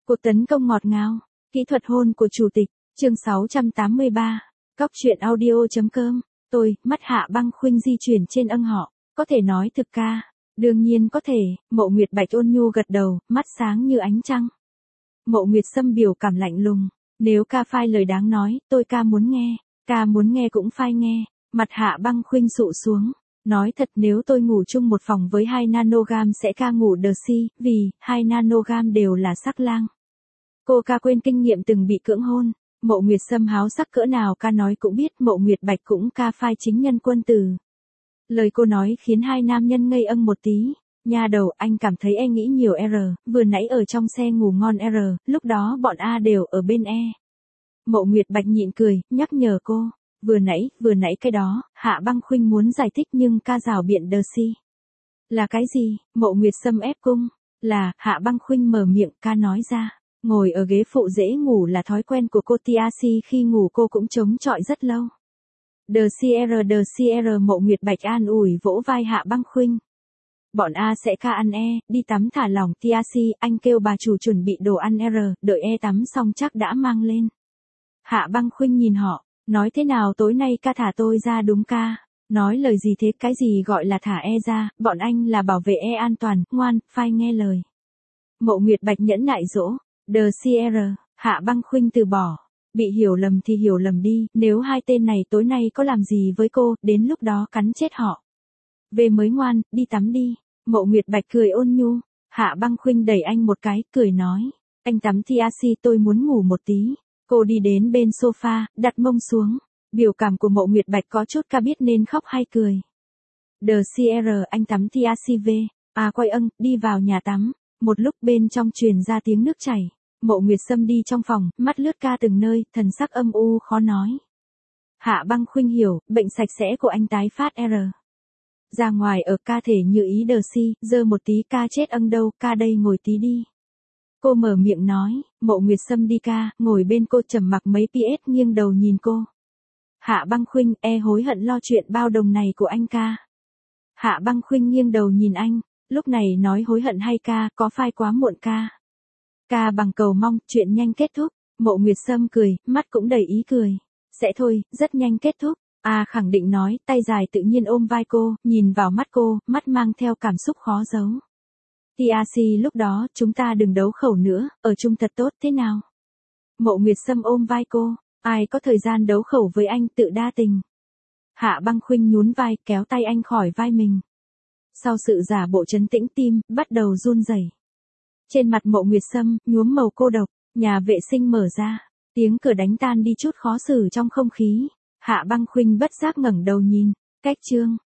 Cuộc tấn công ngọt ngào, kỹ thuật hôn của chủ tịch, chương 683, Cóc truyện audio.com, tôi, mắt Hạ Băng Khuynh di chuyển trên âng họ, có thể nói thực ca, đương nhiên có thể, Mộ Nguyệt Bạch ôn nhu gật đầu, mắt sáng như ánh trăng. Mộ Nguyệt Sâm biểu cảm lạnh lùng, nếu ca phai lời đáng nói, tôi ca muốn nghe cũng phai nghe, mặt Hạ Băng Khuynh sụ xuống. Nói thật nếu tôi ngủ chung một phòng với 2 nanogam sẽ ca ngủ đờ si, vì 2 nanogam đều là sắc lang. Cô ca quên kinh nghiệm từng bị cưỡng hôn, Mộ Nguyệt Sâm háo sắc cỡ nào ca nói cũng biết, Mộ Nguyệt Bạch cũng ca phai chính nhân quân tử. Lời cô nói khiến hai nam nhân ngây âng một tí, nha đầu anh cảm thấy e nghĩ nhiều vừa nãy ở trong xe ngủ ngon lúc đó bọn A đều ở bên E. Mộ Nguyệt Bạch nhịn cười, nhắc nhở cô. Vừa nãy cái đó, Hạ Băng Khuynh muốn giải thích nhưng ca rảo biện đờ si. Là cái gì? Mộ Nguyệt Sâm ép cung. Là, Hạ Băng Khuynh mở miệng ca nói ra. Ngồi ở ghế phụ dễ ngủ là thói quen của cô Tiasi, khi ngủ cô cũng chống chọi rất lâu. Đờ CR Mộ Nguyệt Bạch an ủi vỗ vai Hạ Băng Khuynh. Bọn A sẽ ca ăn E, đi tắm thả lỏng Tiasi, anh kêu bà chủ chuẩn bị đồ ăn đợi E tắm xong chắc đã mang lên. Hạ Băng Khuynh nhìn họ. Nói thế nào tối nay ca thả tôi ra đúng ca? Nói lời gì thế, cái gì gọi là thả E ra, bọn anh là bảo vệ E an toàn, ngoan, phai nghe lời. Mộ Nguyệt Bạch nhẫn nại dỗ, đờ CR, Hạ Băng Khuynh từ bỏ. Bị hiểu lầm thì hiểu lầm đi, nếu hai tên này tối nay có làm gì với cô, đến lúc đó cắn chết họ. Về mới ngoan, đi tắm đi. Mộ Nguyệt Bạch cười ôn nhu, Hạ Băng Khuynh đẩy anh một cái, cười nói, anh tắm Tiasi tôi muốn ngủ một tí. Cô đi đến bên sofa, đặt mông xuống. Biểu cảm của Mộ Nguyệt Bạch có chút ca biết nên khóc hay cười. Đờ CR anh tắm Tiasi về. À quay đi vào nhà tắm. Một lúc bên trong truyền ra tiếng nước chảy. Mộ Nguyệt Sâm đi trong phòng, mắt lướt ca từng nơi, thần sắc âm u khó nói. Hạ Băng Khuynh hiểu, bệnh sạch sẽ của anh tái phát ra ngoài ở ca thể như ý đờ si, dơ một tí ca chết đâu, ca đây ngồi tí đi. Cô mở miệng nói, Mộ Nguyệt Sâm đi ca, ngồi bên cô trầm mặc mấy PS nghiêng đầu nhìn cô. Hạ Băng Khuynh hối hận lo chuyện bao đồng này của anh ca. Hạ Băng Khuynh nghiêng đầu nhìn anh, lúc này nói hối hận hay ca, có phai quá muộn ca. Ca bằng cầu mong, chuyện nhanh kết thúc, Mộ Nguyệt Sâm cười, mắt cũng đầy ý cười. Sẽ thôi, rất nhanh kết thúc. Khẳng định nói, tay dài tự nhiên ôm vai cô, nhìn vào mắt cô, mắt mang theo cảm xúc khó giấu. Tiasi lúc đó, chúng ta đừng đấu khẩu nữa, ở chung thật tốt thế nào? Mộ Nguyệt Sâm ôm vai cô, ai có thời gian đấu khẩu với anh, tự đa tình. Hạ Băng Khuynh nhún vai, kéo tay anh khỏi vai mình. Sau sự giả bộ trấn tĩnh tim, bắt đầu run rẩy. Trên mặt Mộ Nguyệt Sâm, nhuốm màu cô độc, nhà vệ sinh mở ra, tiếng cửa đánh tan đi chút khó xử trong không khí. Hạ Băng Khuynh bất giác ngẩng đầu nhìn, cách chương.